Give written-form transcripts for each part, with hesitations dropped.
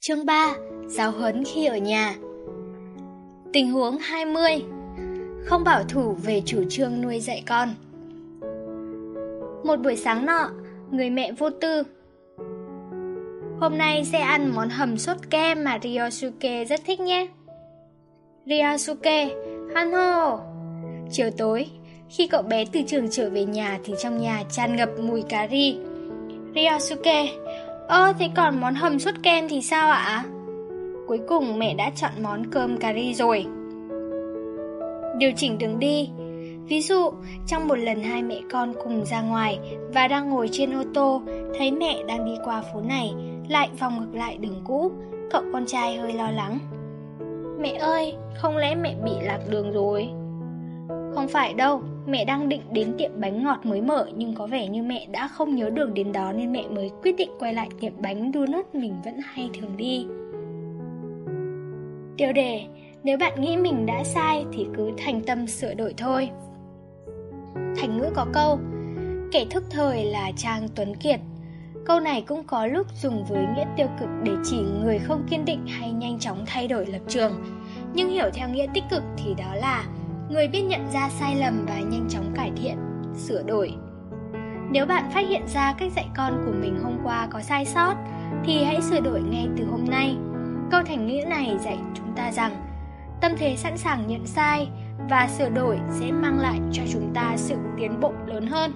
Chương 3. Giáo huấn khi ở nhà. Tình huống 20. Không bảo thủ về chủ trương nuôi dạy con. Một buổi sáng nọ, người mẹ vô tư. Hôm nay sẽ ăn món hầm sốt kem mà Ryosuke rất thích nhé. Ryosuke, han hô. Chiều tối, khi cậu bé từ trường trở về nhà thì trong nhà tràn ngập mùi cà ri. Ryosuke, thế còn món hầm sốt kem thì sao ạ? Cuối cùng mẹ đã chọn món cơm cà ri rồi. Điều chỉnh đường đi. Ví dụ, trong một lần hai mẹ con cùng ra ngoài và đang ngồi trên ô tô, thấy mẹ đang đi qua phố này, lại vòng ngược lại đường cũ, cậu con trai hơi lo lắng. Mẹ ơi, không lẽ mẹ bị lạc đường rồi? Không phải đâu, mẹ đang định đến tiệm bánh ngọt mới mở, nhưng có vẻ như mẹ đã không nhớ đường đến đó nên mẹ mới quyết định quay lại tiệm bánh donut mình vẫn hay thường đi. Tiêu đề: nếu bạn nghĩ mình đã sai thì cứ thành tâm sửa đổi thôi. Thành ngữ có câu: kẻ thức thời là Trang Tuấn Kiệt. Câu này cũng có lúc dùng với nghĩa tiêu cực để chỉ người không kiên định hay nhanh chóng thay đổi lập trường. Nhưng hiểu theo nghĩa tích cực thì đó là người biết nhận ra sai lầm và nhanh chóng cải thiện, sửa đổi. Nếu bạn phát hiện ra cách dạy con của mình hôm qua có sai sót thì hãy sửa đổi ngay từ hôm nay. Câu thành ngữ này dạy chúng ta rằng tâm thế sẵn sàng nhận sai và sửa đổi sẽ mang lại cho chúng ta sự tiến bộ lớn hơn.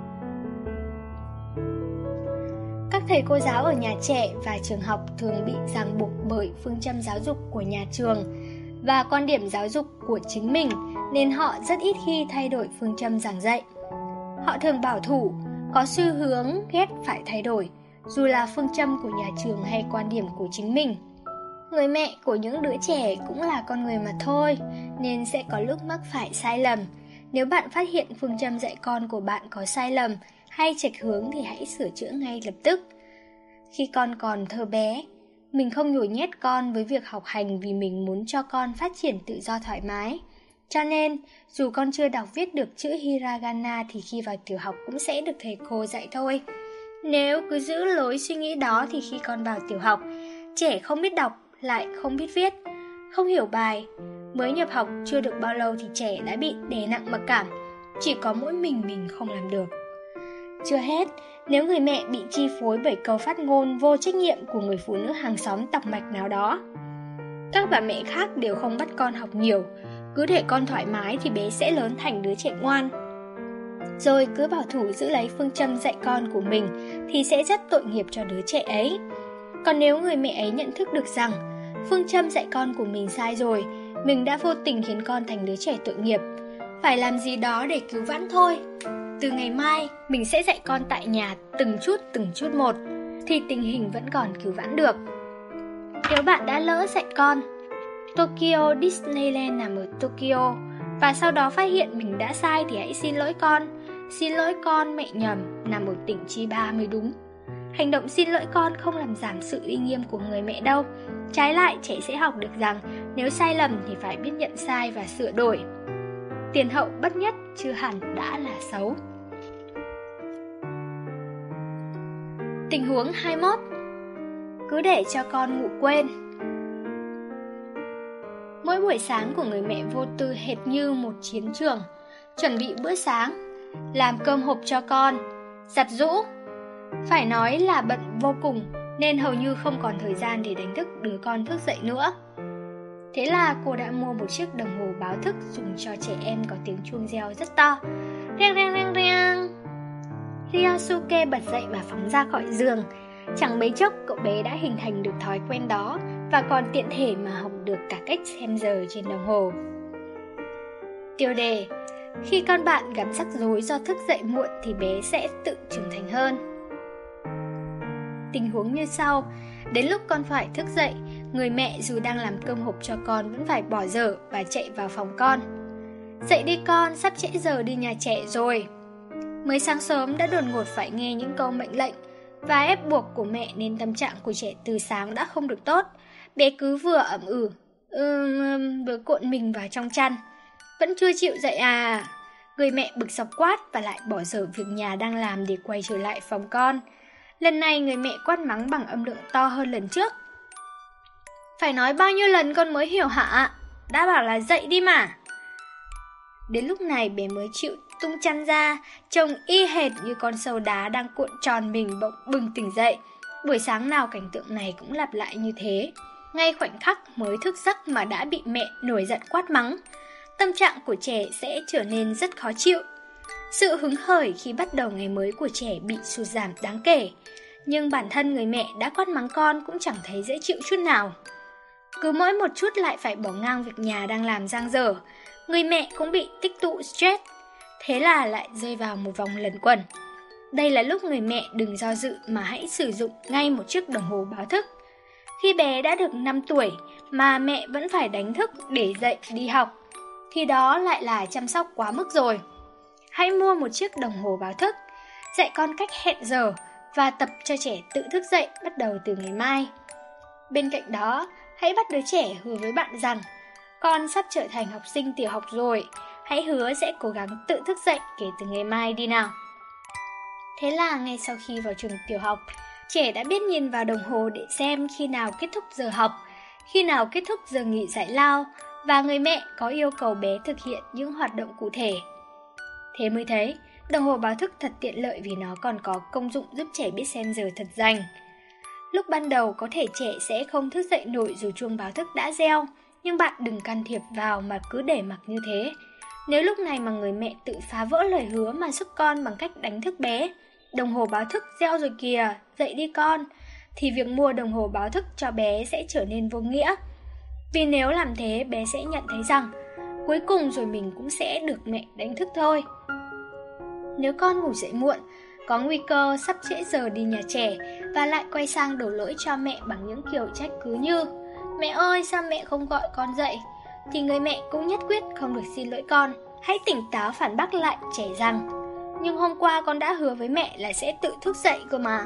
Các thầy cô giáo ở nhà trẻ và trường học thường bị ràng buộc bởi phương châm giáo dục của nhà trường và quan điểm giáo dục của chính mình, nên họ rất ít khi thay đổi phương châm giảng dạy. Họ thường bảo thủ, có xu hướng ghét phải thay đổi, dù là phương châm của nhà trường hay quan điểm của chính mình. Người mẹ của những đứa trẻ cũng là con người mà thôi, nên sẽ có lúc mắc phải sai lầm. Nếu bạn phát hiện phương châm dạy con của bạn có sai lầm hay chệch hướng thì hãy sửa chữa ngay lập tức. Khi con còn thơ bé, mình không nhồi nhét con với việc học hành vì mình muốn cho con phát triển tự do thoải mái. Cho nên, dù con chưa đọc viết được chữ hiragana thì khi vào tiểu học cũng sẽ được thầy cô dạy thôi. Nếu cứ giữ lối suy nghĩ đó thì khi con vào tiểu học, trẻ không biết đọc, lại không biết viết, không hiểu bài, mới nhập học chưa được bao lâu thì trẻ đã bị đè nặng mặc cảm, chỉ có mỗi mình không làm được. Chưa hết, nếu người mẹ bị chi phối bởi câu phát ngôn vô trách nhiệm của người phụ nữ hàng xóm tọc mạch nào đó. Các bà mẹ khác đều không bắt con học nhiều, cứ để con thoải mái thì bé sẽ lớn thành đứa trẻ ngoan. Rồi cứ bảo thủ giữ lấy phương châm dạy con của mình thì sẽ rất tội nghiệp cho đứa trẻ ấy. Còn nếu người mẹ ấy nhận thức được rằng phương châm dạy con của mình sai rồi, mình đã vô tình khiến con thành đứa trẻ tội nghiệp, phải làm gì đó để cứu vãn thôi. Từ ngày mai, mình sẽ dạy con tại nhà từng chút một, thì tình hình vẫn còn cứu vãn được. Nếu bạn đã lỡ dạy con, Tokyo Disneyland nằm ở Tokyo, và sau đó phát hiện mình đã sai thì hãy xin lỗi con. Xin lỗi con, mẹ nhầm, nằm ở tỉnh Chiba mới đúng. Hành động xin lỗi con không làm giảm sự uy nghiêm của người mẹ đâu. Trái lại, trẻ sẽ học được rằng nếu sai lầm thì phải biết nhận sai và sửa đổi. Tiền hậu bất nhất chưa hẳn đã là xấu. Tình huống 21. Cứ để cho con ngủ quên. Mỗi buổi sáng của người mẹ vô tư hệt như một chiến trường. Chuẩn bị bữa sáng, làm cơm hộp cho con, giặt giũ. Phải nói là bận vô cùng, nên hầu như không còn thời gian để đánh thức đứa con thức dậy nữa. Thế là cô đã mua một chiếc đồng hồ báo thức dùng cho trẻ em có tiếng chuông reo rất to. Reng reng reng reng. Ryosuke bật dậy và phóng ra khỏi giường. Chẳng mấy chốc cậu bé đã hình thành được thói quen đó và còn tiện thể mà học được cả cách xem giờ trên đồng hồ. Tiêu đề: khi con bạn gặp rắc rối do thức dậy muộn thì bé sẽ tự trưởng thành hơn. Tình huống như sau: đến lúc con phải thức dậy, người mẹ dù đang làm cơm hộp cho con vẫn phải bỏ dở và chạy vào phòng con. Dậy đi con, sắp trễ giờ đi nhà trẻ rồi. Mới sáng sớm đã đột ngột phải nghe những câu mệnh lệnh và ép buộc của mẹ nên tâm trạng của trẻ từ sáng đã không được tốt. Bé cứ vừa ậm vừa cuộn mình vào trong chăn. Vẫn chưa chịu dậy à? Người mẹ bực dọc quát và lại bỏ dở việc nhà đang làm để quay trở lại phòng con. Lần này người mẹ quát mắng bằng âm lượng to hơn lần trước. Phải nói bao nhiêu lần con mới hiểu hả? Đã bảo là dậy đi mà. Đến lúc này bé mới chịu tung chăn ra, trông y hệt như con sâu đá đang cuộn tròn mình bỗng bừng tỉnh dậy. Buổi sáng nào cảnh tượng này cũng lặp lại như thế. Ngay khoảnh khắc mới thức giấc mà đã bị mẹ nổi giận quát mắng. Tâm trạng của trẻ sẽ trở nên rất khó chịu. Sự hứng khởi khi bắt đầu ngày mới của trẻ bị sụt giảm đáng kể. Nhưng bản thân người mẹ đã quát mắng con cũng chẳng thấy dễ chịu chút nào. Cứ mỗi một chút lại phải bỏ ngang việc nhà đang làm dang dở, người mẹ cũng bị tích tụ stress. Thế là lại rơi vào một vòng luẩn quẩn. Đây là lúc người mẹ đừng do dự mà hãy sử dụng ngay một chiếc đồng hồ báo thức. Khi bé đã được 5 tuổi mà mẹ vẫn phải đánh thức để dậy đi học, thì đó lại là chăm sóc quá mức rồi. Hãy mua một chiếc đồng hồ báo thức, dạy con cách hẹn giờ và tập cho trẻ tự thức dậy bắt đầu từ ngày mai. Bên cạnh đó, hãy bắt đứa trẻ hứa với bạn rằng con sắp trở thành học sinh tiểu học rồi, hãy hứa sẽ cố gắng tự thức dậy kể từ ngày mai đi nào. Thế là ngay sau khi vào trường tiểu học, trẻ đã biết nhìn vào đồng hồ để xem khi nào kết thúc giờ học, khi nào kết thúc giờ nghỉ giải lao, và người mẹ có yêu cầu bé thực hiện những hoạt động cụ thể. Thế mới thấy, đồng hồ báo thức thật tiện lợi vì nó còn có công dụng giúp trẻ biết xem giờ thật rành. Lúc ban đầu có thể trẻ sẽ không thức dậy nổi dù chuông báo thức đã reo, nhưng bạn đừng can thiệp vào mà cứ để mặc như thế. Nếu lúc này mà người mẹ tự phá vỡ lời hứa mà giúp con bằng cách đánh thức bé, đồng hồ báo thức reo rồi kìa, dậy đi con, thì việc mua đồng hồ báo thức cho bé sẽ trở nên vô nghĩa. Vì nếu làm thế, bé sẽ nhận thấy rằng cuối cùng rồi mình cũng sẽ được mẹ đánh thức thôi. Nếu con ngủ dậy muộn, có nguy cơ sắp trễ giờ đi nhà trẻ và lại quay sang đổ lỗi cho mẹ bằng những kiểu trách cứ như "Mẹ ơi, sao mẹ không gọi con dậy?", thì người mẹ cũng nhất quyết không được xin lỗi con. Hãy tỉnh táo phản bác lại trẻ rằng "Nhưng hôm qua con đã hứa với mẹ là sẽ tự thức dậy cơ mà."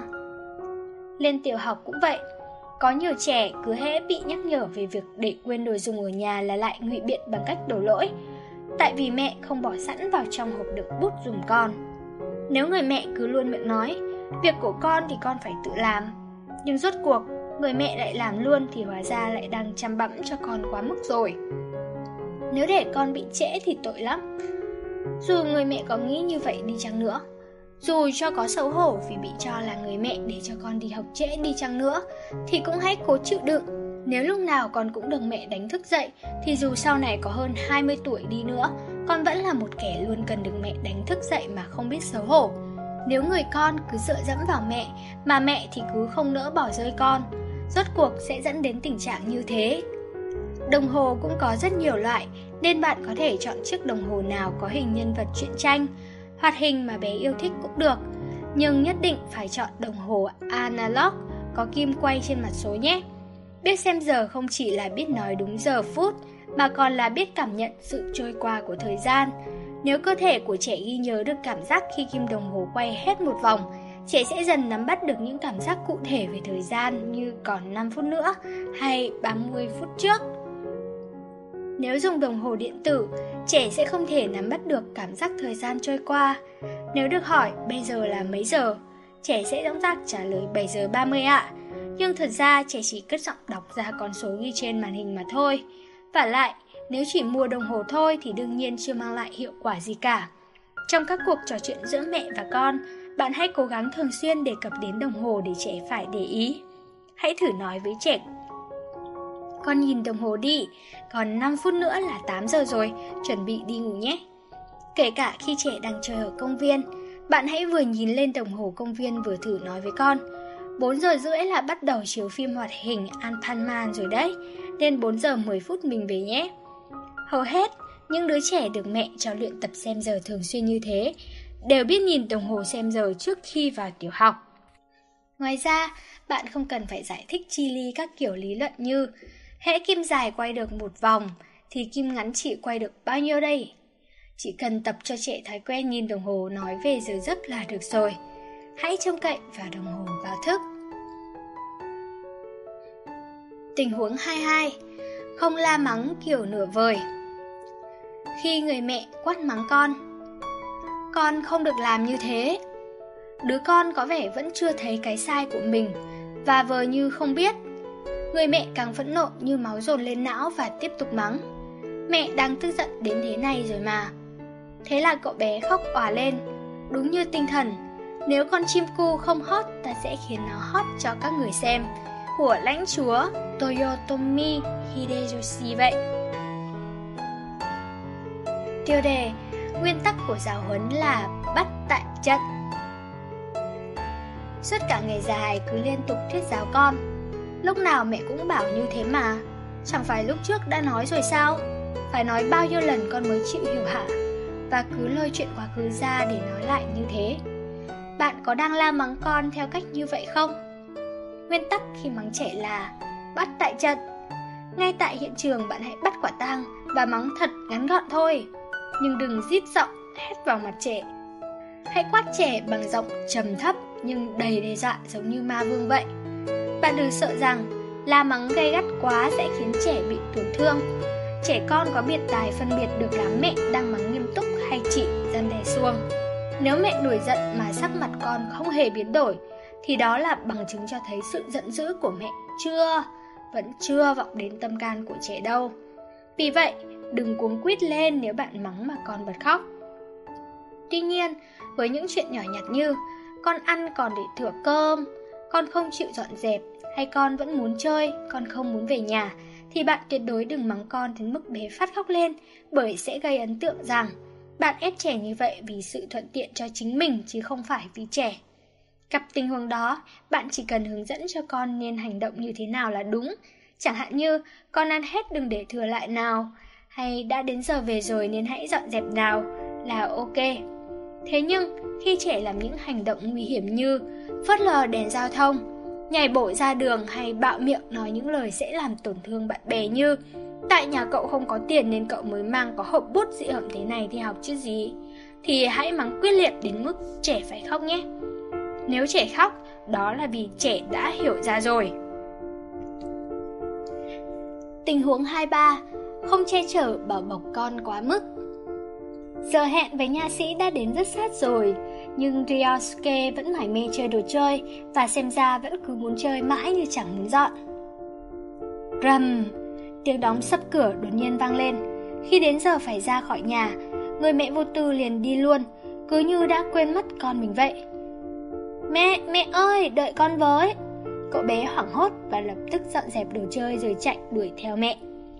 Lên tiểu học cũng vậy. Có nhiều trẻ cứ hễ bị nhắc nhở về việc để quên đồ dùng ở nhà là lại ngụy biện bằng cách đổ lỗi, tại vì mẹ không bỏ sẵn vào trong hộp đựng bút giùm con. Nếu người mẹ cứ luôn miệng nói việc của con thì con phải tự làm, nhưng rốt cuộc người mẹ lại làm luôn thì hóa ra lại đang chăm bẵm cho con quá mức rồi. Nếu để con bị trễ thì tội lắm. Dù người mẹ có nghĩ như vậy đi chăng nữa, dù cho có xấu hổ vì bị cho là người mẹ để cho con đi học trễ đi chăng nữa, thì cũng hãy cố chịu đựng. Nếu lúc nào con cũng được mẹ đánh thức dậy, thì dù sau này có hơn 20 tuổi đi nữa, con vẫn là một kẻ luôn cần được mẹ đánh thức dậy mà không biết xấu hổ. Nếu người con cứ dựa dẫm vào mẹ, mà mẹ thì cứ không nỡ bỏ rơi con, rốt cuộc sẽ dẫn đến tình trạng như thế. Đồng hồ cũng có rất nhiều loại, nên bạn có thể chọn chiếc đồng hồ nào có hình nhân vật truyện tranh, hoạt hình mà bé yêu thích cũng được. Nhưng nhất định phải chọn đồng hồ analog, có kim quay trên mặt số nhé. Biết xem giờ không chỉ là biết nói đúng giờ phút, mà còn là biết cảm nhận sự trôi qua của thời gian. Nếu cơ thể của trẻ ghi nhớ được cảm giác khi kim đồng hồ quay hết một vòng, trẻ sẽ dần nắm bắt được những cảm giác cụ thể về thời gian như còn 5 phút nữa hay 30 phút trước. Nếu dùng đồng hồ điện tử, trẻ sẽ không thể nắm bắt được cảm giác thời gian trôi qua. Nếu được hỏi bây giờ là mấy giờ, trẻ sẽ dõng dạc trả lời 7 giờ 30 ạ. Nhưng thật ra trẻ chỉ cất giọng đọc ra con số ghi trên màn hình mà thôi. Vả lại, nếu chỉ mua đồng hồ thôi thì đương nhiên chưa mang lại hiệu quả gì cả. Trong các cuộc trò chuyện giữa mẹ và con, bạn hãy cố gắng thường xuyên đề cập đến đồng hồ để trẻ phải để ý. Hãy thử nói với trẻ: "Con nhìn đồng hồ đi, còn 5 phút nữa là 8 giờ rồi, chuẩn bị đi ngủ nhé." Kể cả khi trẻ đang chơi ở công viên, bạn hãy vừa nhìn lên đồng hồ công viên vừa thử nói với con: 4 giờ rưỡi là bắt đầu chiếu phim hoạt hình Anpanman rồi đấy, nên 4 giờ 10 phút mình về nhé. Hầu hết, những đứa trẻ được mẹ cho luyện tập xem giờ thường xuyên như thế đều biết nhìn đồng hồ xem giờ trước khi vào tiểu học. Ngoài ra, bạn không cần phải giải thích chi li các kiểu lý luận như hễ kim dài quay được một vòng thì kim ngắn chỉ quay được bao nhiêu đây. Chỉ cần tập cho trẻ thói quen nhìn đồng hồ nói về giờ giấc là được rồi. Hãy trông cậy vào đồng hồ báo thức. Tình huống 22. Không la mắng kiểu nửa vời. Khi người mẹ quát mắng con không được làm như thế. Đứa con có vẻ vẫn chưa thấy cái sai của mình và vờ như không biết. Người mẹ càng phẫn nộ như máu dồn lên não và tiếp tục mắng. Mẹ đang tức giận đến thế này rồi mà. Thế là cậu bé khóc òa lên. Đúng như tinh thần, nếu con chim cu không hót, ta sẽ khiến nó hót cho các người xem, của lãnh chúa Toyotomi Hideyoshi vậy. Tiêu đề: nguyên tắc của giáo huấn là bắt tại trận. Suốt cả ngày dài cứ liên tục thuyết giáo con. Lúc nào mẹ cũng bảo như thế mà. Chẳng phải lúc trước đã nói rồi sao? Phải nói bao nhiêu lần con mới chịu hiểu hả? Và cứ lôi chuyện quá khứ ra để nói lại như thế. Bạn có đang la mắng con theo cách như vậy không? Nguyên tắc khi mắng trẻ là bắt tại trận. Ngay tại hiện trường bạn hãy bắt quả tang và mắng thật ngắn gọn thôi. Nhưng đừng rít giọng hét vào mặt trẻ. Hãy quát trẻ bằng giọng trầm thấp nhưng đầy đe dọa giống như ma vương vậy. Bạn đừng sợ rằng la mắng gay gắt quá sẽ khiến trẻ bị tổn thương. Trẻ con có biệt tài phân biệt được là mẹ đang mắng nghiêm túc hay chỉ răn đe xuông. Nếu mẹ nổi giận mà sắc mặt con không hề biến đổi thì đó là bằng chứng cho thấy sự giận dữ của mẹ vẫn chưa vọng đến tâm can của trẻ đâu. Vì vậy, đừng cuống quýt lên nếu bạn mắng mà con bật khóc. Tuy nhiên, với những chuyện nhỏ nhặt như con ăn còn để thừa cơm, con không chịu dọn dẹp, hay con vẫn muốn chơi, con không muốn về nhà, thì bạn tuyệt đối đừng mắng con đến mức bé phát khóc lên, bởi sẽ gây ấn tượng rằng bạn ép trẻ như vậy vì sự thuận tiện cho chính mình chứ không phải vì trẻ. Gặp tình huống đó, bạn chỉ cần hướng dẫn cho con nên hành động như thế nào là đúng. Chẳng hạn như con ăn hết đừng để thừa lại nào, hay đã đến giờ về rồi nên hãy dọn dẹp nào là ok. Thế nhưng khi trẻ làm những hành động nguy hiểm như phớt lờ đèn giao thông, nhảy bổ ra đường hay bạo miệng nói những lời sẽ làm tổn thương bạn bè như tại nhà cậu không có tiền nên cậu mới mang có hộp bút dị hợm thế này thì học chứ gì, thì hãy mắng quyết liệt đến mức trẻ phải khóc nhé. Nếu trẻ khóc, đó là vì trẻ đã hiểu ra rồi. Tình huống 23. Không che chở bảo bọc con quá mức. Giờ hẹn với nha sĩ đã đến rất sát rồi, nhưng Ryosuke vẫn mải mê chơi đồ chơi và xem ra vẫn cứ muốn chơi mãi như chẳng muốn dọn. Rầm! Tiếng đóng sập cửa đột nhiên vang lên. Khi đến giờ phải ra khỏi nhà, người mẹ vô tư liền đi luôn, cứ như đã quên mất con mình vậy. Mẹ ơi, đợi con với! Cậu bé hoảng hốt và lập tức dọn dẹp đồ chơi rồi chạy đuổi theo mẹ.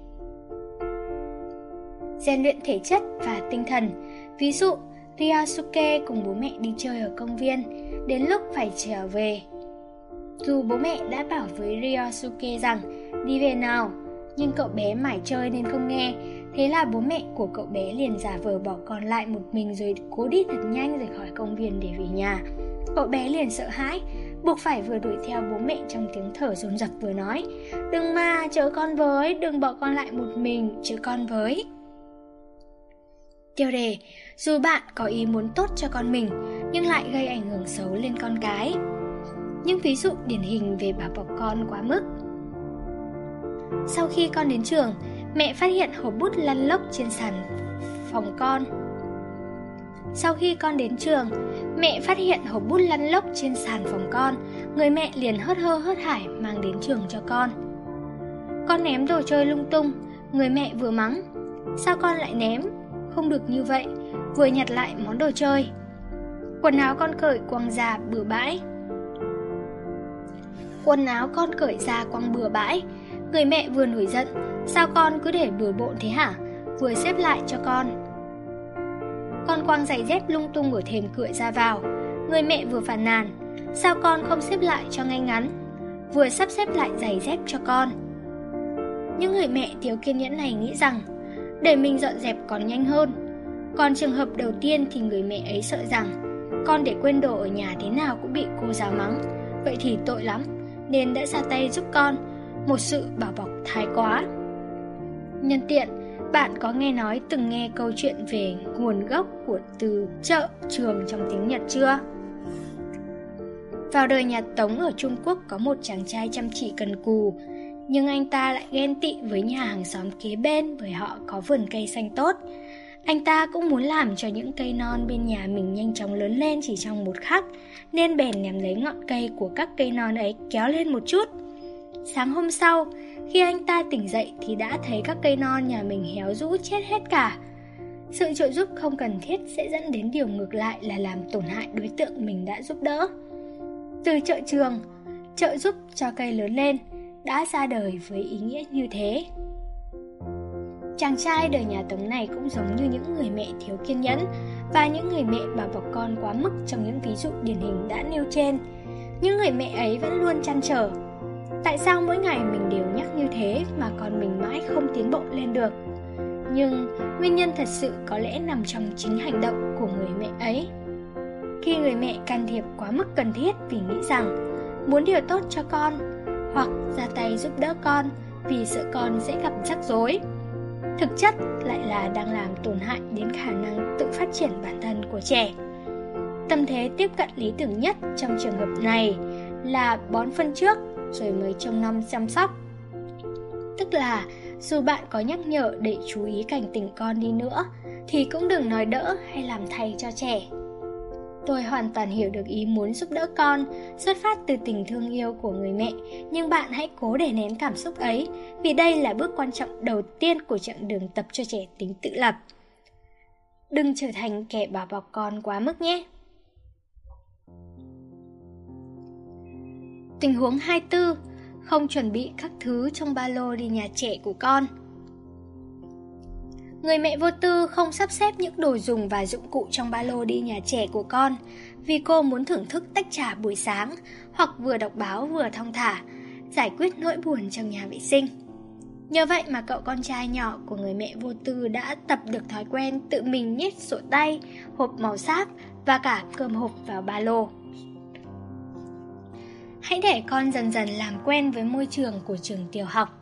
Rèn luyện thể chất và tinh thần. Ví dụ, Ryosuke cùng bố mẹ đi chơi ở công viên, đến lúc phải trở về. Dù bố mẹ đã bảo với Ryosuke rằng đi về nào, nhưng cậu bé mải chơi nên không nghe. Thế là bố mẹ của cậu bé liền giả vờ bỏ con lại một mình rồi cố đi thật nhanh rời khỏi công viên để về nhà. Cậu bé liền sợ hãi, buộc phải vừa đuổi theo bố mẹ trong tiếng thở dồn dập vừa nói: đừng mà, chở con với, đừng bỏ con lại một mình, chở con với. Tiêu đề: dù bạn có ý muốn tốt cho con mình nhưng lại gây ảnh hưởng xấu lên con cái. Những ví dụ điển hình về bảo bọc con quá mức. Sau khi con đến trường, mẹ phát hiện hộp bút lăn lóc trên sàn phòng con. Sau khi con đến trường, mẹ phát hiện hộp bút lăn lóc trên sàn phòng con. Người mẹ liền hớt hơ hớt hải mang đến trường cho con. Con ném đồ chơi lung tung. Người mẹ vừa mắng: sao con lại ném? Không được như vậy. Vừa nhặt lại món đồ chơi. Quần áo con cởi quăng ra bừa bãi. Người mẹ vừa nổi giận: sao con cứ để bừa bộn thế hả? Vừa xếp lại cho con. Con quăng giày dép lung tung ở thềm cửa ra vào. Người mẹ vừa phàn nàn: sao con không xếp lại cho ngay ngắn? Vừa sắp xếp lại giày dép cho con. Những người mẹ thiếu kiên nhẫn này nghĩ rằng để mình dọn dẹp còn nhanh hơn. Còn trường hợp đầu tiên thì người mẹ ấy sợ rằng con để quên đồ ở nhà thế nào cũng bị cô giáo mắng, vậy thì tội lắm, nên đã ra tay giúp con. Một sự bảo bọc thái quá. Nhân tiện, bạn có từng nghe câu chuyện về nguồn gốc của từ chợ, trường trong tiếng Nhật chưa? Vào đời nhà Tống ở Trung Quốc có một chàng trai chăm chỉ cần cù, nhưng anh ta lại ghen tị với nhà hàng xóm kế bên bởi họ có vườn cây xanh tốt. Anh ta cũng muốn làm cho những cây non bên nhà mình nhanh chóng lớn lên chỉ trong một khắc, nên bèn ném lấy ngọn cây của các cây non ấy kéo lên một chút. Sáng hôm sau, khi anh ta tỉnh dậy thì đã thấy các cây non nhà mình héo rũ chết hết cả. Sự trợ giúp không cần thiết sẽ dẫn đến điều ngược lại là làm tổn hại đối tượng mình đã giúp đỡ. Từ chợ trường, trợ giúp cho cây lớn lên đã ra đời với ý nghĩa như thế. Chàng trai đời nhà Tống này cũng giống như những người mẹ thiếu kiên nhẫn và những người mẹ bảo bọc con quá mức trong những ví dụ điển hình đã nêu trên. Những người mẹ ấy vẫn luôn trăn trở, tại sao mỗi ngày mình đều nhắc như thế mà con mình mãi không tiến bộ lên được. Nhưng nguyên nhân thật sự có lẽ nằm trong chính hành động của người mẹ ấy. Khi người mẹ can thiệp quá mức cần thiết vì nghĩ rằng muốn điều tốt cho con, hoặc ra tay giúp đỡ con vì sợ con sẽ gặp rắc rối, thực chất lại là đang làm tổn hại đến khả năng tự phát triển bản thân của trẻ. Tâm thế tiếp cận lý tưởng nhất trong trường hợp này là bón phân trước rồi mới trông nom chăm sóc. Tức là dù bạn có nhắc nhở để chú ý cảnh tỉnh con đi nữa thì cũng đừng nói đỡ hay làm thay cho trẻ. Tôi hoàn toàn hiểu được ý muốn giúp đỡ con xuất phát từ tình thương yêu của người mẹ, nhưng bạn hãy cố đè nén cảm xúc ấy, vì đây là bước quan trọng đầu tiên của chặng đường tập cho trẻ tính tự lập. Đừng trở thành kẻ bảo bọc con quá mức nhé. Tình huống 24. Không chuẩn bị các thứ trong ba lô đi nhà trẻ của con. Người mẹ vô tư không sắp xếp những đồ dùng và dụng cụ trong ba lô đi nhà trẻ của con vì cô muốn thưởng thức tách trà buổi sáng hoặc vừa đọc báo vừa thong thả, giải quyết nỗi buồn trong nhà vệ sinh. Nhờ vậy mà cậu con trai nhỏ của người mẹ vô tư đã tập được thói quen tự mình nhét sổ tay, hộp màu sáp và cả cơm hộp vào ba lô. Hãy để con dần dần làm quen với môi trường của trường tiểu học.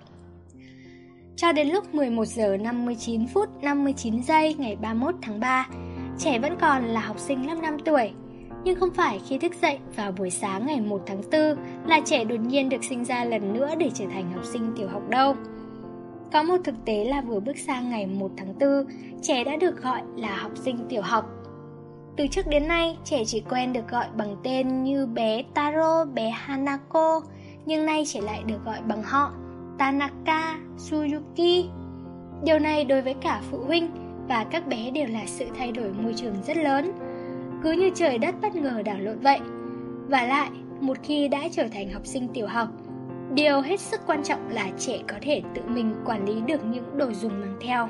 Cho đến lúc 11 giờ 59 phút 59 giây ngày 31 tháng 3, trẻ vẫn còn là học sinh lớp 5 tuổi. Nhưng không phải khi thức dậy vào buổi sáng ngày 1 tháng 4 là trẻ đột nhiên được sinh ra lần nữa để trở thành học sinh tiểu học đâu. Có một thực tế là vừa bước sang ngày 1 tháng 4, trẻ đã được gọi là học sinh tiểu học. Từ trước đến nay, trẻ chỉ quen được gọi bằng tên như bé Taro, bé Hanako, nhưng nay trẻ lại được gọi bằng họ Tanaka, Suyuki. Điều này đối với cả phụ huynh và các bé đều là sự thay đổi môi trường rất lớn, cứ như trời đất bất ngờ đảo lộn vậy. Và lại, một khi đã trở thành học sinh tiểu học, điều hết sức quan trọng là trẻ có thể tự mình quản lý được những đồ dùng mang theo.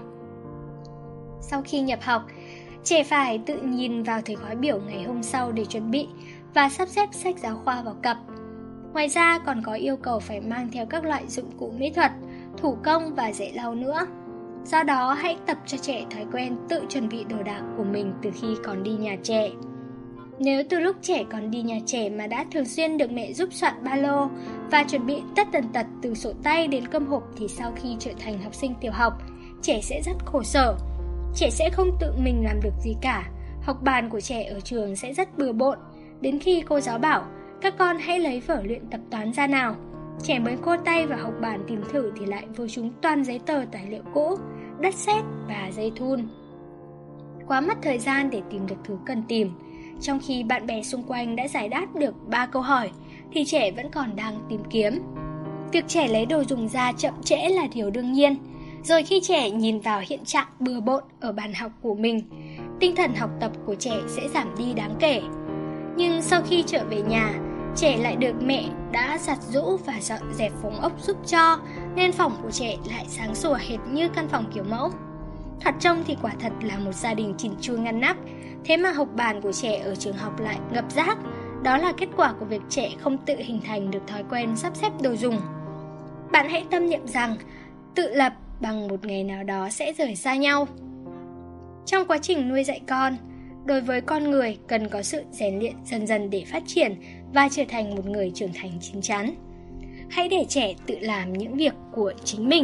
Sau khi nhập học, trẻ phải tự nhìn vào thời khóa biểu ngày hôm sau để chuẩn bị và sắp xếp sách giáo khoa vào cặp. Ngoài ra còn có yêu cầu phải mang theo các loại dụng cụ mỹ thuật, thủ công và giấy lau nữa. Do đó hãy tập cho trẻ thói quen tự chuẩn bị đồ đạc của mình từ khi còn đi nhà trẻ. Nếu từ lúc trẻ còn đi nhà trẻ mà đã thường xuyên được mẹ giúp soạn ba lô và chuẩn bị tất tần tật từ sổ tay đến cơm hộp thì sau khi trở thành học sinh tiểu học, trẻ sẽ rất khổ sở. Trẻ sẽ không tự mình làm được gì cả. Học bàn của trẻ ở trường sẽ rất bừa bộn. Đến khi cô giáo bảo, các con hãy lấy vở luyện tập toán ra nào, trẻ mới cô tay vào học bàn tìm thử thì lại vô chúng toàn giấy tờ tài liệu cũ, đất sét và dây thun. Quá mất thời gian để tìm được thứ cần tìm. Trong khi bạn bè xung quanh đã giải đáp được 3 câu hỏi thì trẻ vẫn còn đang tìm kiếm. Việc trẻ lấy đồ dùng ra chậm trễ là điều đương nhiên. Rồi khi trẻ nhìn vào hiện trạng bừa bộn ở bàn học của mình, tinh thần học tập của trẻ sẽ giảm đi đáng kể. Nhưng sau khi trở về nhà, trẻ lại được mẹ đã giặt giũ và dọn dẹp phòng ốc giúp cho, nên phòng của trẻ lại sáng sủa hệt như căn phòng kiểu mẫu. Thoạt trông thì quả thật là một gia đình chỉn chu ngăn nắp, thế mà học bàn của trẻ ở trường học lại ngập rác. Đó là kết quả của việc trẻ không tự hình thành được thói quen sắp xếp đồ dùng. Bạn hãy tâm niệm rằng tự lập bằng một ngày nào đó sẽ rời xa nhau. Trong quá trình nuôi dạy con, đối với con người cần có sự rèn luyện dần dần để phát triển và trở thành một người trưởng thành chín chắn. Hãy để trẻ tự làm những việc của chính mình.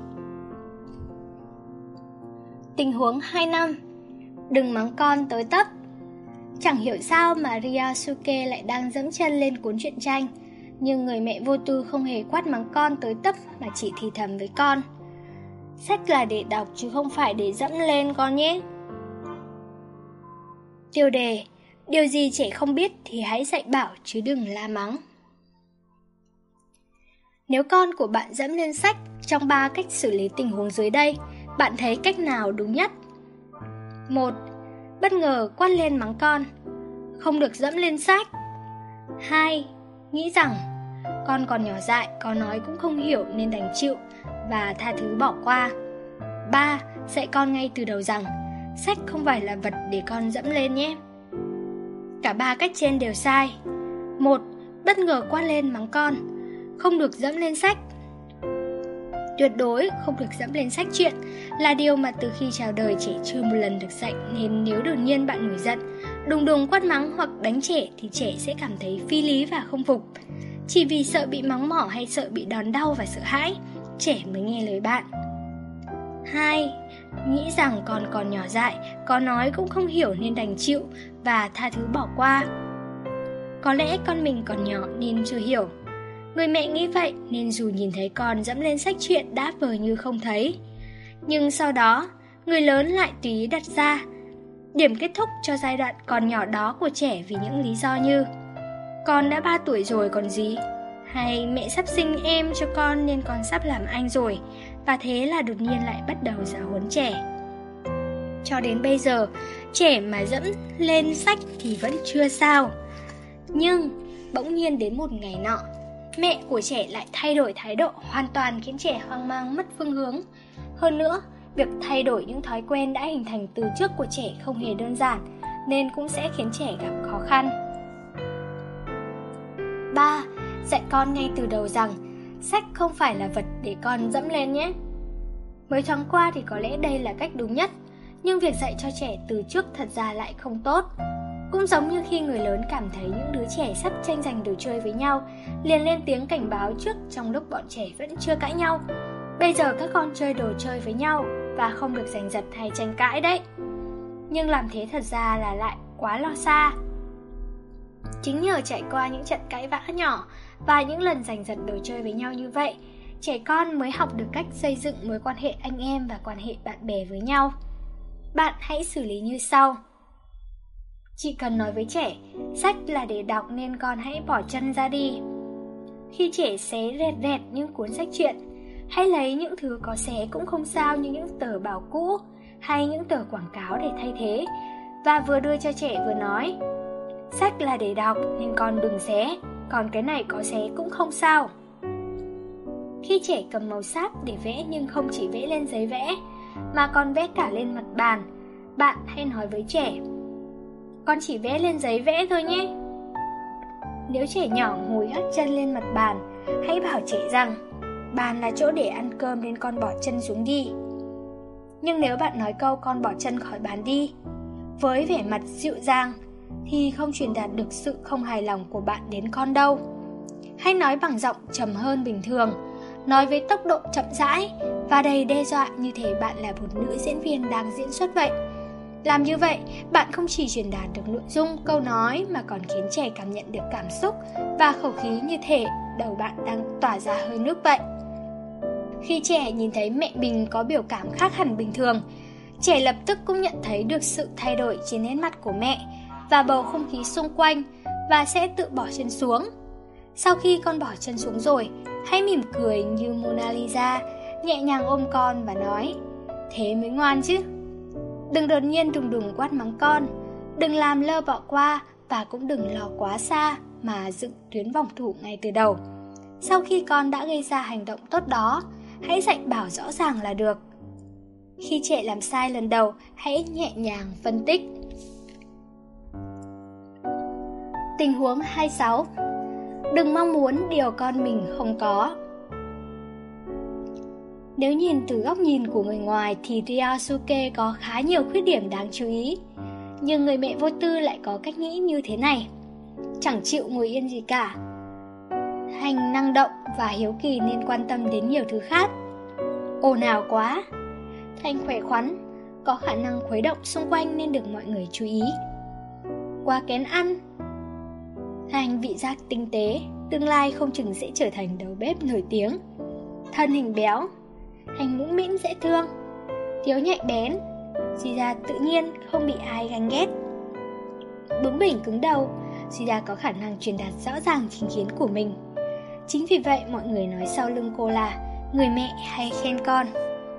Tình huống 2 năm. Đừng mắng con tới tấp. Chẳng hiểu sao mà Ryosuke lại đang dẫm chân lên cuốn truyện tranh, nhưng người mẹ vô tư không hề quát mắng con tới tấp mà chỉ thì thầm với con: sách là để đọc chứ không phải để dẫm lên con nhé. Tiêu đề: điều gì trẻ không biết thì hãy dạy bảo chứ đừng la mắng. Nếu con của bạn dẫm lên sách trong 3 cách xử lý tình huống dưới đây, bạn thấy cách nào đúng nhất? 1. Bất ngờ quát lên mắng con: không được dẫm lên sách. 2. Nghĩ rằng con còn nhỏ dại, có nói cũng không hiểu nên đành chịu và tha thứ bỏ qua. 3. Dạy con ngay từ đầu rằng sách không phải là vật để con dẫm lên nhé. Cả 3 cách trên đều sai. 1. Bất ngờ quát lên mắng con: không được dẫm lên sách. Tuyệt đối không được dẫm lên sách truyện là điều mà từ khi chào đời trẻ chưa một lần được dạy, nên nếu đột nhiên bạn nổi giận, đùng đùng quát mắng hoặc đánh trẻ thì trẻ sẽ cảm thấy phi lý và không phục. Chỉ vì sợ bị mắng mỏ hay sợ bị đòn đau và sợ hãi, trẻ mới nghe lời bạn. 2. Nghĩ rằng con còn nhỏ dại, có nói cũng không hiểu nên đành chịu và tha thứ bỏ qua. Có lẽ con mình còn nhỏ nên chưa hiểu. Người mẹ nghĩ vậy nên dù nhìn thấy con dẫm lên sách truyện đã vờ như không thấy. Nhưng sau đó, người lớn lại tùy ý đặt ra điểm kết thúc cho giai đoạn còn nhỏ đó của trẻ vì những lý do như: con đã 3 tuổi rồi còn gì, hay mẹ sắp sinh em cho con nên con sắp làm anh rồi, và thế là đột nhiên lại bắt đầu giáo huấn trẻ. Cho đến bây giờ, trẻ mà dẫm lên sách thì vẫn chưa sao. Nhưng bỗng nhiên đến một ngày nọ, mẹ của trẻ lại thay đổi thái độ hoàn toàn khiến trẻ hoang mang mất phương hướng. Hơn nữa, việc thay đổi những thói quen đã hình thành từ trước của trẻ không hề đơn giản, nên cũng sẽ khiến trẻ gặp khó khăn. 3. Dạy con ngay từ đầu rằng sách không phải là vật để con dẫm lên nhé. Mới thoáng qua thì có lẽ đây là cách đúng nhất, nhưng việc dạy cho trẻ từ trước thật ra lại không tốt. Cũng giống như khi người lớn cảm thấy những đứa trẻ sắp tranh giành đồ chơi với nhau, liền lên tiếng cảnh báo trước trong lúc bọn trẻ vẫn chưa cãi nhau: bây giờ các con chơi đồ chơi với nhau và không được giành giật hay tranh cãi đấy. Nhưng làm thế thật ra là lại quá lo xa. Chính nhờ trải qua những trận cãi vã nhỏ và những lần giành giật đồ chơi với nhau như vậy, trẻ con mới học được cách xây dựng mối quan hệ anh em và quan hệ bạn bè với nhau. Bạn hãy xử lý như sau. Chỉ cần nói với trẻ, sách là để đọc nên con hãy bỏ chân ra đi. Khi trẻ xé rẹt rẹt những cuốn sách truyện, hãy lấy những thứ có xé cũng không sao như những tờ báo cũ hay những tờ quảng cáo để thay thế, và vừa đưa cho trẻ vừa nói: sách là để đọc nên con đừng xé, còn cái này có xé cũng không sao. Khi trẻ cầm màu sáp để vẽ nhưng không chỉ vẽ lên giấy vẽ mà còn vẽ cả lên mặt bàn, bạn hãy nói với trẻ: con chỉ vẽ lên giấy vẽ thôi nhé. Nếu trẻ nhỏ ngồi gác chân lên mặt bàn, hãy bảo trẻ rằng bàn là chỗ để ăn cơm nên con bỏ chân xuống đi. Nhưng nếu bạn nói câu con bỏ chân khỏi bàn đi với vẻ mặt dịu dàng thì không truyền đạt được sự không hài lòng của bạn đến con đâu. Hãy nói bằng giọng trầm hơn bình thường, nói với tốc độ chậm rãi và đầy đe dọa, như thể bạn là một nữ diễn viên đang diễn xuất vậy. Làm như vậy, bạn không chỉ truyền đạt được nội dung câu nói mà còn khiến trẻ cảm nhận được cảm xúc và khẩu khí, như thể đầu bạn đang tỏa ra hơi nước vậy. Khi trẻ nhìn thấy mẹ mình có biểu cảm khác hẳn bình thường, trẻ lập tức cũng nhận thấy được sự thay đổi trên nét mặt của mẹ và bầu không khí xung quanh và sẽ tự bỏ chân xuống. Sau khi con bỏ chân xuống rồi, hãy mỉm cười như Mona Lisa, nhẹ nhàng ôm con và nói: thế mới ngoan chứ. Đừng đột nhiên đùng đùng quát mắng con, đừng làm lơ bỏ qua và cũng đừng lo quá xa mà dựng tuyến phòng thủ ngay từ đầu. Sau khi con đã gây ra hành động tốt đó, hãy dạy bảo rõ ràng là được. Khi trẻ làm sai lần đầu, hãy nhẹ nhàng phân tích. Tình huống 26. Đừng mong muốn điều con mình không có. Nếu nhìn từ góc nhìn của người ngoài thì Ryosuke có khá nhiều khuyết điểm đáng chú ý. Nhưng người mẹ vô tư lại có cách nghĩ như thế này: chẳng chịu ngồi yên gì cả. Hành năng động và hiếu kỳ nên quan tâm đến nhiều thứ khác. Ồn ào quá. Thành khỏe khoắn, có khả năng khuấy động xung quanh nên được mọi người chú ý. Quá kén ăn. Thành vị giác tinh tế, tương lai không chừng sẽ trở thành đầu bếp nổi tiếng. Thân hình béo, Hành mũm mĩm dễ thương. Thiếu nhạy bén, suy ra tự nhiên không bị ai ganh ghét. Bướng bỉnh cứng đầu, suy ra có khả năng truyền đạt rõ ràng chính kiến của mình. Chính vì vậy mọi người nói sau lưng cô là người mẹ hay khen con.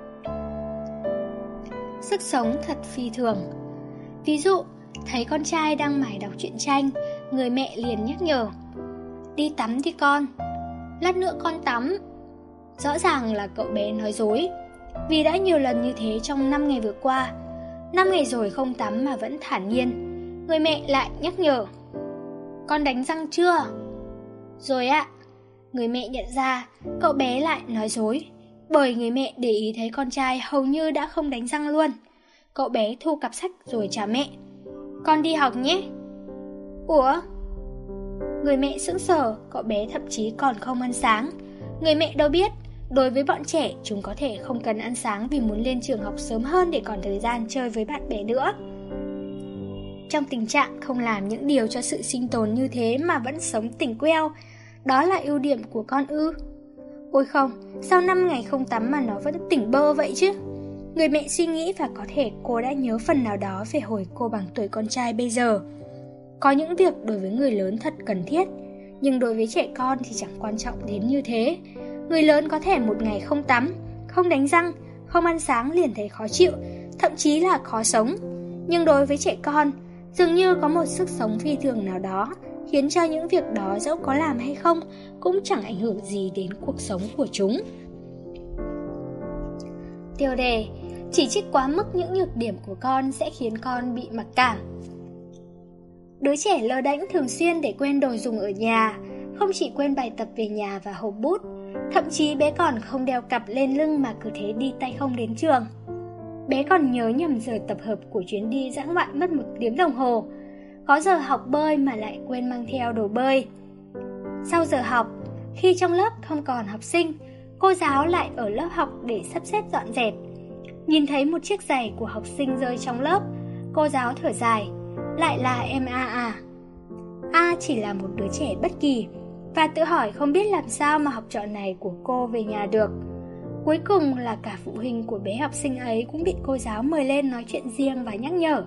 Sức sống thật phi thường. Ví dụ, thấy con trai đang mải đọc truyện tranh, người mẹ liền nhắc nhở: đi tắm đi con, lát nữa con tắm. Rõ ràng là cậu bé nói dối, vì đã nhiều lần như thế trong 5 ngày vừa qua. 5 ngày rồi không tắm mà vẫn thản nhiên. Người mẹ lại nhắc nhở: con đánh răng chưa? Rồi ạ. Người mẹ nhận ra cậu bé lại nói dối, bởi người mẹ để ý thấy con trai hầu như đã không đánh răng luôn. Cậu bé thu cặp sách rồi chào mẹ: con đi học nhé. Ủa? Người mẹ sững sờ, cậu bé thậm chí còn không ăn sáng. Người mẹ đâu biết, đối với bọn trẻ, chúng có thể không cần ăn sáng vì muốn lên trường học sớm hơn để còn thời gian chơi với bạn bè nữa. Trong tình trạng không làm những điều cho sự sinh tồn như thế mà vẫn sống tỉnh queo, đó là ưu điểm của con ư? Ôi không, sau 5 ngày không tắm mà nó vẫn tỉnh bơ vậy chứ? Người mẹ suy nghĩ và có thể cô đã nhớ phần nào đó về hồi cô bằng tuổi con trai bây giờ. Có những việc đối với người lớn thật cần thiết, nhưng đối với trẻ con thì chẳng quan trọng đến như thế. Người lớn có thể một ngày không tắm, không đánh răng, không ăn sáng liền thấy khó chịu, thậm chí là khó sống. Nhưng đối với trẻ con, dường như có một sức sống phi thường nào đó, khiến cho những việc đó dẫu có làm hay không cũng chẳng ảnh hưởng gì đến cuộc sống của chúng. Tiêu đề: chỉ trích quá mức những nhược điểm của con sẽ khiến con bị mặc cảm. Đứa trẻ lơ đễnh thường xuyên để quên đồ dùng ở nhà, không chỉ quên bài tập về nhà và hộp bút, thậm chí bé còn không đeo cặp lên lưng mà cứ thế đi tay không đến trường. Bé còn nhớ nhầm giờ tập hợp của chuyến đi dã ngoại mất 1 tiếng đồng hồ. Có giờ học bơi mà lại quên mang theo đồ bơi. Sau giờ học, khi trong lớp không còn học sinh, cô giáo lại ở lớp học để sắp xếp dọn dẹp. Nhìn thấy một chiếc giày của học sinh rơi trong lớp, cô giáo thở dài: lại là em A à? A chỉ là một đứa trẻ bất kỳ, và tự hỏi không biết làm sao mà học trò này của cô về nhà được. Cuối cùng là cả phụ huynh của bé học sinh ấy cũng bị cô giáo mời lên nói chuyện riêng và nhắc nhở.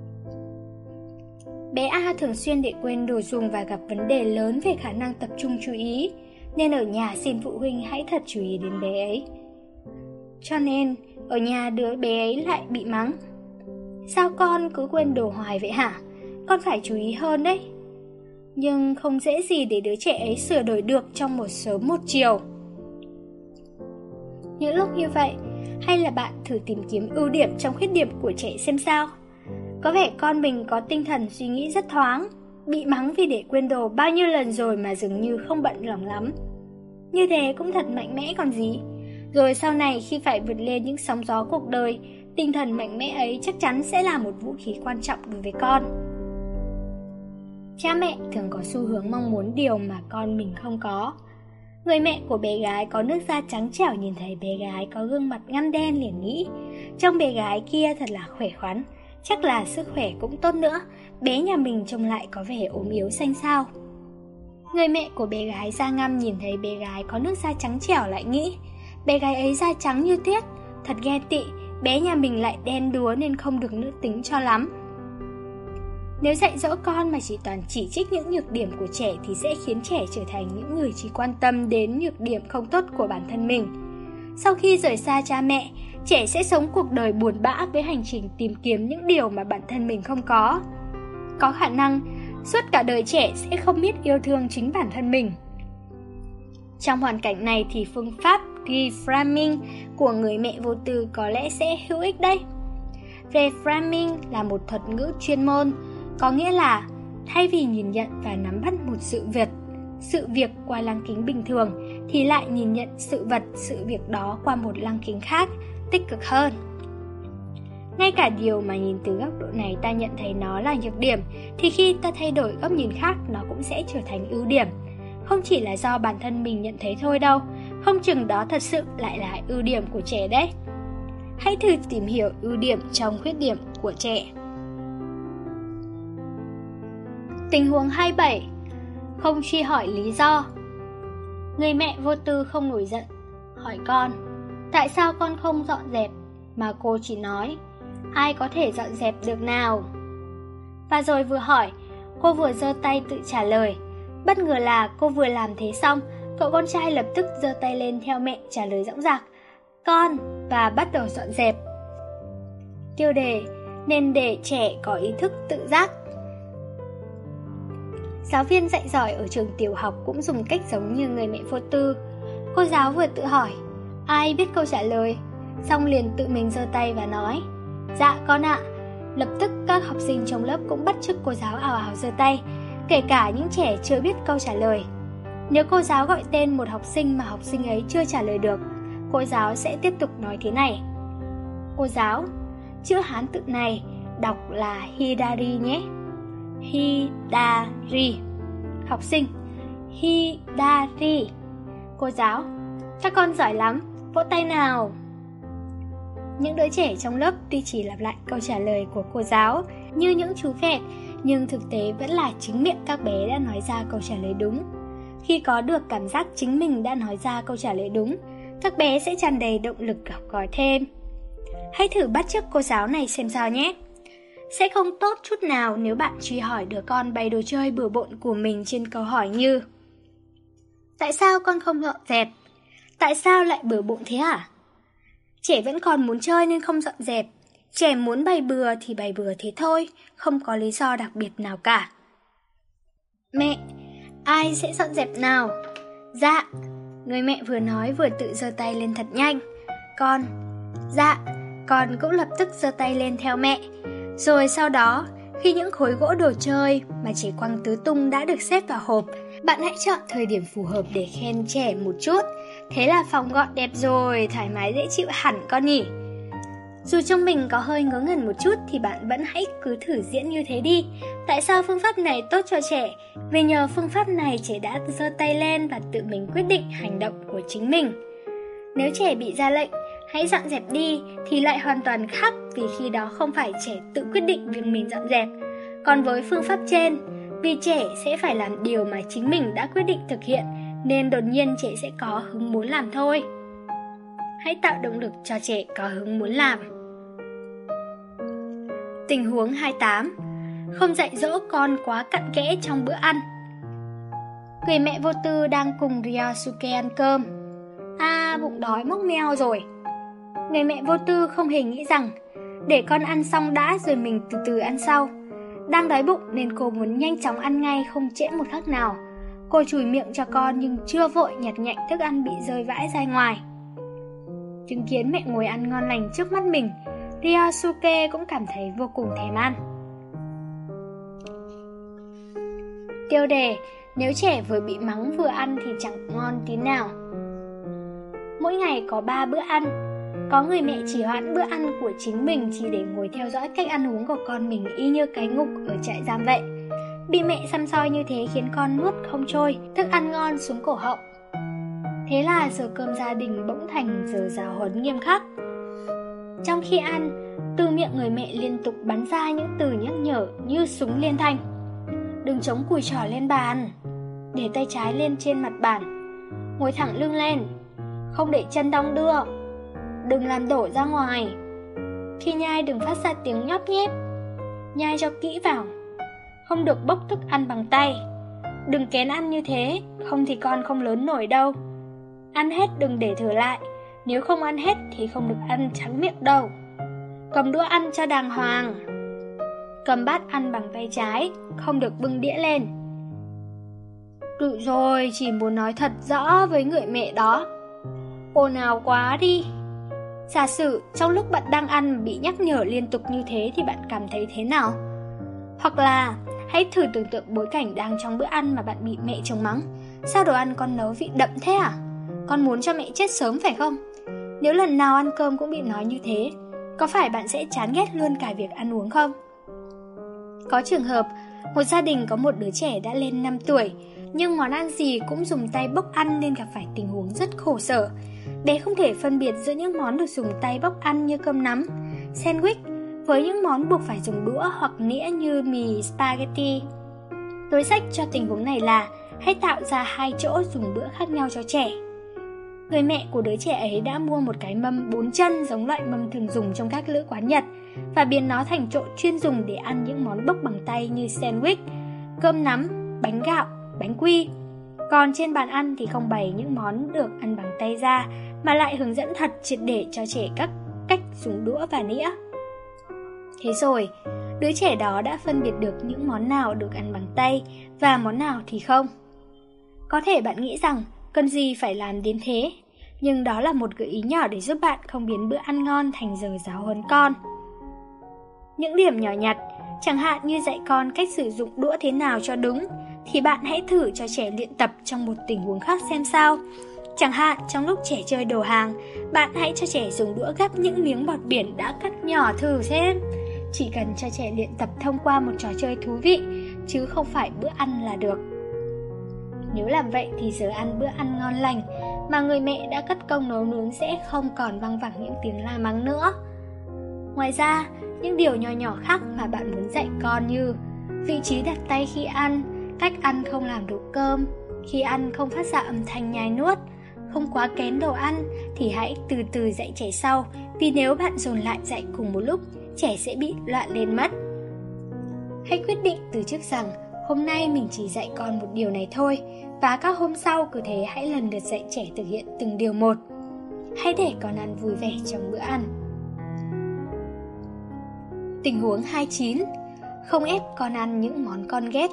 Bé A thường xuyên để quên đồ dùng và gặp vấn đề lớn về khả năng tập trung chú ý, nên ở nhà xin phụ huynh hãy thật chú ý đến bé ấy. Cho nên, ở nhà đứa bé ấy lại bị mắng: sao con cứ quên đồ hoài vậy hả? Con phải chú ý hơn đấy. Nhưng không dễ gì để đứa trẻ ấy sửa đổi được trong một sớm một chiều. Những lúc như vậy, hay là bạn thử tìm kiếm ưu điểm trong khuyết điểm của trẻ xem sao. Có vẻ con mình có tinh thần suy nghĩ rất thoáng, bị mắng vì để quên đồ bao nhiêu lần rồi mà dường như không bận lòng lắm. Như thế cũng thật mạnh mẽ còn gì. Rồi sau này khi phải vượt lên những sóng gió cuộc đời, tinh thần mạnh mẽ ấy chắc chắn sẽ là một vũ khí quan trọng đối với con. Cha mẹ thường có xu hướng mong muốn điều mà con mình không có. Người mẹ của bé gái có nước da trắng trẻo nhìn thấy bé gái có gương mặt ngăm đen liền nghĩ: trông bé gái kia thật là khỏe khoắn, chắc là sức khỏe cũng tốt nữa, bé nhà mình trông lại có vẻ ốm yếu xanh xao. Người mẹ của bé gái da ngăm nhìn thấy bé gái có nước da trắng trẻo lại nghĩ: bé gái ấy da trắng như tuyết, thật ghen tị, bé nhà mình lại đen đúa nên không được nữ tính cho lắm. Nếu dạy dỗ con mà chỉ toàn chỉ trích những nhược điểm của trẻ thì sẽ khiến trẻ trở thành những người chỉ quan tâm đến nhược điểm không tốt của bản thân mình. Sau khi rời xa cha mẹ, trẻ sẽ sống cuộc đời buồn bã với hành trình tìm kiếm những điều mà bản thân mình không có. Có khả năng, suốt cả đời trẻ sẽ không biết yêu thương chính bản thân mình. Trong hoàn cảnh này thì phương pháp reframing của người mẹ vô tư có lẽ sẽ hữu ích đây. Reframing là một thuật ngữ chuyên môn, có nghĩa là thay vì nhìn nhận và nắm bắt một sự việc qua lăng kính bình thường thì lại nhìn nhận sự việc đó qua một lăng kính khác, tích cực hơn. Ngay cả điều mà nhìn từ góc độ này ta nhận thấy nó là nhược điểm, thì khi ta thay đổi góc nhìn khác nó cũng sẽ trở thành ưu điểm. Không chỉ là do bản thân mình nhận thấy thôi đâu, không chừng đó thật sự lại là ưu điểm của trẻ đấy. Hãy thử tìm hiểu ưu điểm trong khuyết điểm của trẻ. Tình huống 27. Không truy hỏi lý do. Người mẹ vô tư không nổi giận, hỏi con: tại sao con không dọn dẹp? Mà cô chỉ nói: ai có thể dọn dẹp được nào? Và rồi vừa hỏi, cô vừa giơ tay tự trả lời. Bất ngờ là cô vừa làm thế xong, Cậu con trai lập tức giơ tay lên theo mẹ trả lời dõng dạc, con, và bắt đầu dọn dẹp. Tiêu đề: nên để trẻ có ý thức tự giác. Giáo viên dạy giỏi ở trường tiểu học cũng dùng cách giống như người mẹ vô tư. Cô giáo vừa tự hỏi, ai biết câu trả lời, xong liền tự mình giơ tay và nói, dạ con ạ. Lập tức các học sinh trong lớp cũng bắt chước cô giáo ào ào giơ tay, kể cả những trẻ chưa biết câu trả lời. Nếu cô giáo gọi tên một học sinh mà học sinh ấy chưa trả lời được, cô giáo sẽ tiếp tục nói thế này: cô giáo, chữ Hán tự này đọc là Hidari nhé. Hidari. Học sinh: Hidari. Cô giáo: các con giỏi lắm, vỗ tay nào. Những đứa trẻ trong lớp tuy chỉ lặp lại câu trả lời của cô giáo như những chú vẹt, nhưng thực tế vẫn là chính miệng các bé đã nói ra câu trả lời đúng. Khi có được cảm giác chính mình đã nói ra câu trả lời đúng, các bé sẽ tràn đầy động lực học hỏi thêm. Hãy thử bắt chước cô giáo này xem sao nhé. Sẽ không tốt chút nào nếu bạn truy hỏi đứa con bày đồ chơi bừa bộn của mình trên câu hỏi như: tại sao con không dọn dẹp? Tại sao lại bừa bộn thế hả? Trẻ vẫn còn muốn chơi nên không dọn dẹp. Trẻ muốn bày bừa thì bày bừa thế thôi, không có lý do đặc biệt nào cả. Mẹ, ai sẽ dọn dẹp nào? Dạ. Người mẹ vừa nói vừa tự giơ tay lên thật nhanh. Con. Dạ. Con cũng lập tức giơ tay lên theo mẹ. Rồi sau đó, khi những khối gỗ đồ chơi mà trẻ quăng tứ tung đã được xếp vào hộp, bạn hãy chọn thời điểm phù hợp để khen trẻ một chút. Thế là phòng gọn đẹp rồi, thoải mái dễ chịu hẳn con nhỉ. Dù trong mình có hơi ngớ ngẩn một chút thì bạn vẫn hãy cứ thử diễn như thế đi. Tại sao phương pháp này tốt cho trẻ? Vì nhờ phương pháp này trẻ đã giơ tay lên và tự mình quyết định hành động của chính mình. Nếu trẻ bị ra lệnh, hãy dọn dẹp đi thì lại hoàn toàn khác, vì khi đó không phải trẻ tự quyết định việc mình dọn dẹp. Còn với phương pháp trên, vì trẻ sẽ phải làm điều mà chính mình đã quyết định thực hiện, nên đột nhiên trẻ sẽ có hứng muốn làm thôi. Hãy tạo động lực cho trẻ có hứng muốn làm. Tình huống 28. Không dạy dỗ con quá cặn kẽ trong bữa ăn. Người mẹ vô tư đang cùng Ryosuke ăn cơm. Bụng đói mốc meo rồi. Người mẹ vô tư không hề nghĩ rằng để con ăn xong đã rồi mình từ từ ăn sau. Đang đói bụng nên cô muốn nhanh chóng ăn ngay, không trễ một khắc nào. Cô chùi miệng cho con nhưng chưa vội nhặt nhạnh thức ăn bị rơi vãi ra ngoài. Chứng kiến mẹ ngồi ăn ngon lành trước mắt mình, Ryosuke cũng cảm thấy vô cùng thèm ăn. Tiêu đề: nếu trẻ vừa bị mắng vừa ăn thì chẳng ngon tí nào. Mỗi ngày có 3 bữa ăn. Có người mẹ chỉ hoãn bữa ăn của chính mình chỉ để ngồi theo dõi cách ăn uống của con mình y như cái ngục ở trại giam vậy. Bị mẹ săm soi như thế khiến con nuốt không trôi thức ăn ngon xuống cổ họng. Thế là giờ cơm gia đình bỗng thành giờ giáo huấn nghiêm khắc. Trong khi ăn, từ miệng người mẹ liên tục bắn ra những từ nhắc nhở như súng liên thanh. Đừng chống cùi chỏ lên bàn, để tay trái lên trên mặt bàn, ngồi thẳng lưng lên, không để chân đong đưa, đừng làm đổ ra ngoài. Khi nhai đừng phát ra tiếng nhóp nhép, nhai cho kỹ vào, không được bốc thức ăn bằng tay. Đừng kén ăn như thế, không thì con không lớn nổi đâu. Ăn hết đừng để thừa lại, nếu không ăn hết thì không được ăn trắng miệng đâu. Cầm đũa ăn cho đàng hoàng. Cầm bát ăn bằng tay trái, không được bưng đĩa lên. Được rồi, chỉ muốn nói thật rõ với người mẹ đó. Ồn ào quá đi. Giả sử trong lúc bạn đang ăn bị nhắc nhở liên tục như thế thì bạn cảm thấy thế nào? Hoặc là hãy thử tưởng tượng bối cảnh đang trong bữa ăn mà bạn bị mẹ chồng mắng. Sao đồ ăn con nấu vị đậm thế à? Con muốn cho mẹ chết sớm phải không? Nếu lần nào ăn cơm cũng bị nói như thế, có phải bạn sẽ chán ghét luôn cả việc ăn uống không? Có trường hợp, một gia đình có một đứa trẻ đã lên 5 tuổi, nhưng món ăn gì cũng dùng tay bốc ăn nên gặp phải tình huống rất khổ sở. Bé không thể phân biệt giữa những món được dùng tay bốc ăn như cơm nắm, sandwich với những món buộc phải dùng đũa hoặc nĩa như mì spaghetti. Đối sách cho tình huống này là hãy tạo ra 2 chỗ dùng bữa khác nhau cho trẻ. Người mẹ của đứa trẻ ấy đã mua một cái mâm 4 chân giống loại mâm thường dùng trong các lữ quán Nhật và biến nó thành chỗ chuyên dùng để ăn những món bốc bằng tay như sandwich, cơm nắm, bánh gạo, bánh quy. Còn trên bàn ăn thì không bày những món được ăn bằng tay ra, mà lại hướng dẫn thật triệt để cho trẻ các cách dùng đũa và nĩa. Thế rồi, đứa trẻ đó đã phân biệt được những món nào được ăn bằng tay và món nào thì không. Có thể bạn nghĩ rằng cần gì phải làm đến thế, nhưng đó là một gợi ý nhỏ để giúp bạn không biến bữa ăn ngon thành giờ giáo huấn con. Những điểm nhỏ nhặt, chẳng hạn như dạy con cách sử dụng đũa thế nào cho đúng, thì bạn hãy thử cho trẻ luyện tập trong một tình huống khác xem sao. Chẳng hạn trong lúc trẻ chơi đồ hàng, bạn hãy cho trẻ dùng đũa gắp những miếng bọt biển đã cắt nhỏ thử xem. Chỉ cần cho trẻ luyện tập thông qua một trò chơi thú vị, chứ không phải bữa ăn là được. Nếu làm vậy thì giờ ăn bữa ăn ngon lành mà người mẹ đã cất công nấu nướng sẽ không còn văng vẳng những tiếng la mắng nữa. Ngoài ra, những điều nhỏ nhỏ khác mà bạn muốn dạy con như vị trí đặt tay khi ăn, cách ăn không làm đổ cơm, khi ăn không phát ra âm thanh nhai nuốt, không quá kén đồ ăn thì hãy từ từ dạy trẻ sau, vì nếu bạn dồn lại dạy cùng một lúc, trẻ sẽ bị loạn lên mất. Hãy quyết định từ trước rằng hôm nay mình chỉ dạy con một điều này thôi, và các hôm sau cứ thế hãy lần lượt dạy trẻ thực hiện từng điều một. Hãy để con ăn vui vẻ trong bữa ăn. Tình huống 29. Không ép con ăn những món con ghét.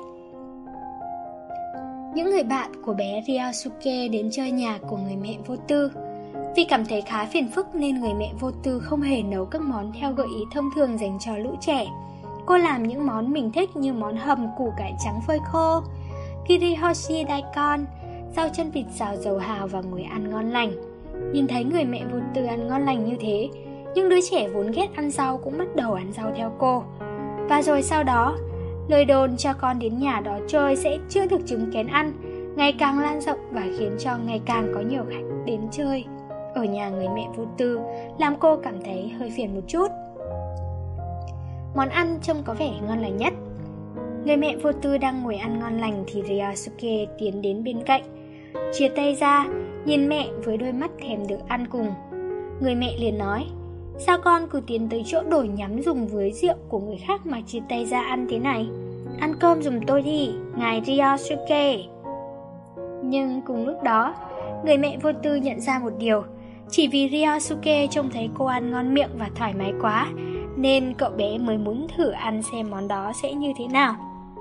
Những người bạn của bé Ryosuke đến chơi nhà của người mẹ vô tư. Vì cảm thấy khá phiền phức nên người mẹ vô tư không hề nấu các món theo gợi ý thông thường dành cho lũ trẻ. Cô làm những món mình thích như món hầm củ cải trắng phơi khô, kirihoshi daikon, rau chân vịt xào dầu hào và ngồi ăn ngon lành. Nhìn thấy người mẹ vô tư ăn ngon lành như thế, những đứa trẻ vốn ghét ăn rau cũng bắt đầu ăn rau theo cô. Và rồi sau đó, lời đồn cho con đến nhà đó chơi sẽ chưa được chứng kiến ăn ngày càng lan rộng và khiến cho ngày càng có nhiều khách đến chơi ở nhà người mẹ vô tư, làm cô cảm thấy hơi phiền một chút. Món ăn trông có vẻ ngon lành nhất. Người mẹ vô tư đang ngồi ăn ngon lành thì Ryosuke tiến đến bên cạnh, chia tay ra, nhìn mẹ với đôi mắt thèm được ăn cùng. Người mẹ liền nói: sao con cứ tiến tới chỗ đổi nhắm dùng với rượu của người khác mà chia tay ra ăn thế này? Ăn cơm giùm tôi đi, ngài Ryosuke. Nhưng cùng lúc đó, người mẹ vô tư nhận ra một điều. Chỉ vì Ryosuke trông thấy cô ăn ngon miệng và thoải mái quá, nên cậu bé mới muốn thử ăn xem món đó sẽ như thế nào.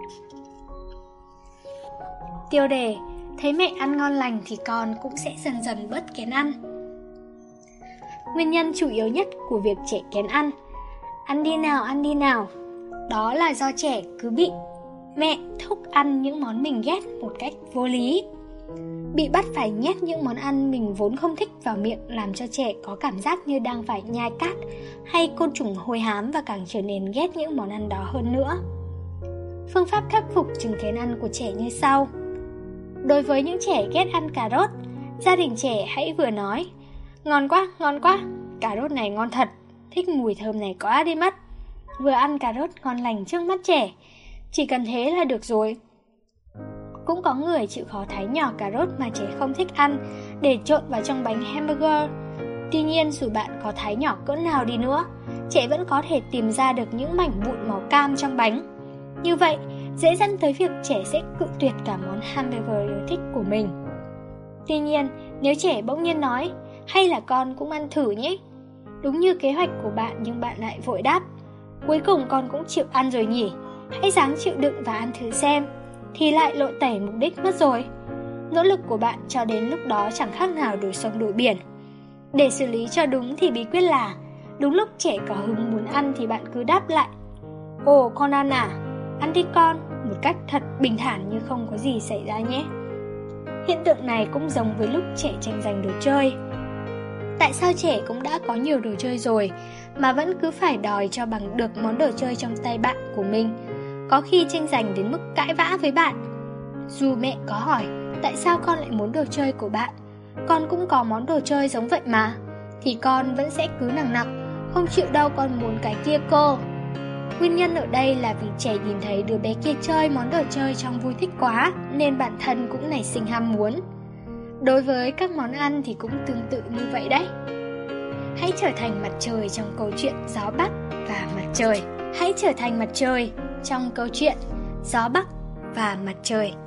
Tiêu đề: thấy mẹ ăn ngon lành thì con cũng sẽ dần dần bớt kén ăn. Nguyên nhân chủ yếu nhất của việc trẻ kén ăn: ăn đi nào, đó là do trẻ cứ bị mẹ thúc ăn những món mình ghét một cách vô lý. Bị bắt phải nhét những món ăn mình vốn không thích vào miệng làm cho trẻ có cảm giác như đang phải nhai cát hay côn trùng hôi hám và càng trở nên ghét những món ăn đó hơn nữa. Phương pháp khắc phục chứng kén ăn của trẻ như sau. Đối với những trẻ ghét ăn cà rốt, gia đình trẻ hãy vừa nói: ngon quá, cà rốt này ngon thật, thích mùi thơm này quá đi mất. Vừa ăn cà rốt ngon lành trước mắt trẻ, chỉ cần thế là được rồi. Cũng có người chịu khó thái nhỏ cà rốt mà trẻ không thích ăn để trộn vào trong bánh hamburger. Tuy nhiên dù bạn có thái nhỏ cỡ nào đi nữa, trẻ vẫn có thể tìm ra được những mảnh vụn màu cam trong bánh. Như vậy, dễ dẫn tới việc trẻ sẽ cự tuyệt cả món hamburger yêu thích của mình. Tuy nhiên, nếu trẻ bỗng nhiên nói: hay là con cũng ăn thử nhé, đúng như kế hoạch của bạn, nhưng bạn lại vội đáp: cuối cùng con cũng chịu ăn rồi nhỉ, hãy ráng chịu đựng và ăn thử xem, thì lại lộ tẩy mục đích mất rồi. Nỗ lực của bạn cho đến lúc đó chẳng khác nào đổi sông đổi biển. Để xử lý cho đúng thì bí quyết là đúng lúc trẻ có hứng muốn ăn thì bạn cứ đáp lại: ồ, con ăn à? Ăn đi con, một cách thật bình thản như không có gì xảy ra nhé. Hiện tượng này cũng giống với lúc trẻ tranh giành đồ chơi. Tại sao trẻ cũng đã có nhiều đồ chơi rồi mà vẫn cứ phải đòi cho bằng được món đồ chơi trong tay bạn của mình, có khi tranh giành đến mức cãi vã với bạn? Dù mẹ có hỏi tại sao con lại muốn đồ chơi của bạn, con cũng có món đồ chơi giống vậy mà, thì con vẫn sẽ cứ nằng nặc: không chịu đâu, con muốn cái kia cô. Nguyên nhân ở đây là vì trẻ nhìn thấy đứa bé kia chơi món đồ chơi trong vui thích quá, nên bản thân cũng nảy sinh ham muốn. Đối với các món ăn thì cũng tương tự như vậy đấy. Hãy trở thành mặt trời trong câu chuyện Gió Bắc và Mặt Trời. Hãy trở thành mặt trời trong câu chuyện Gió Bắc và Mặt Trời.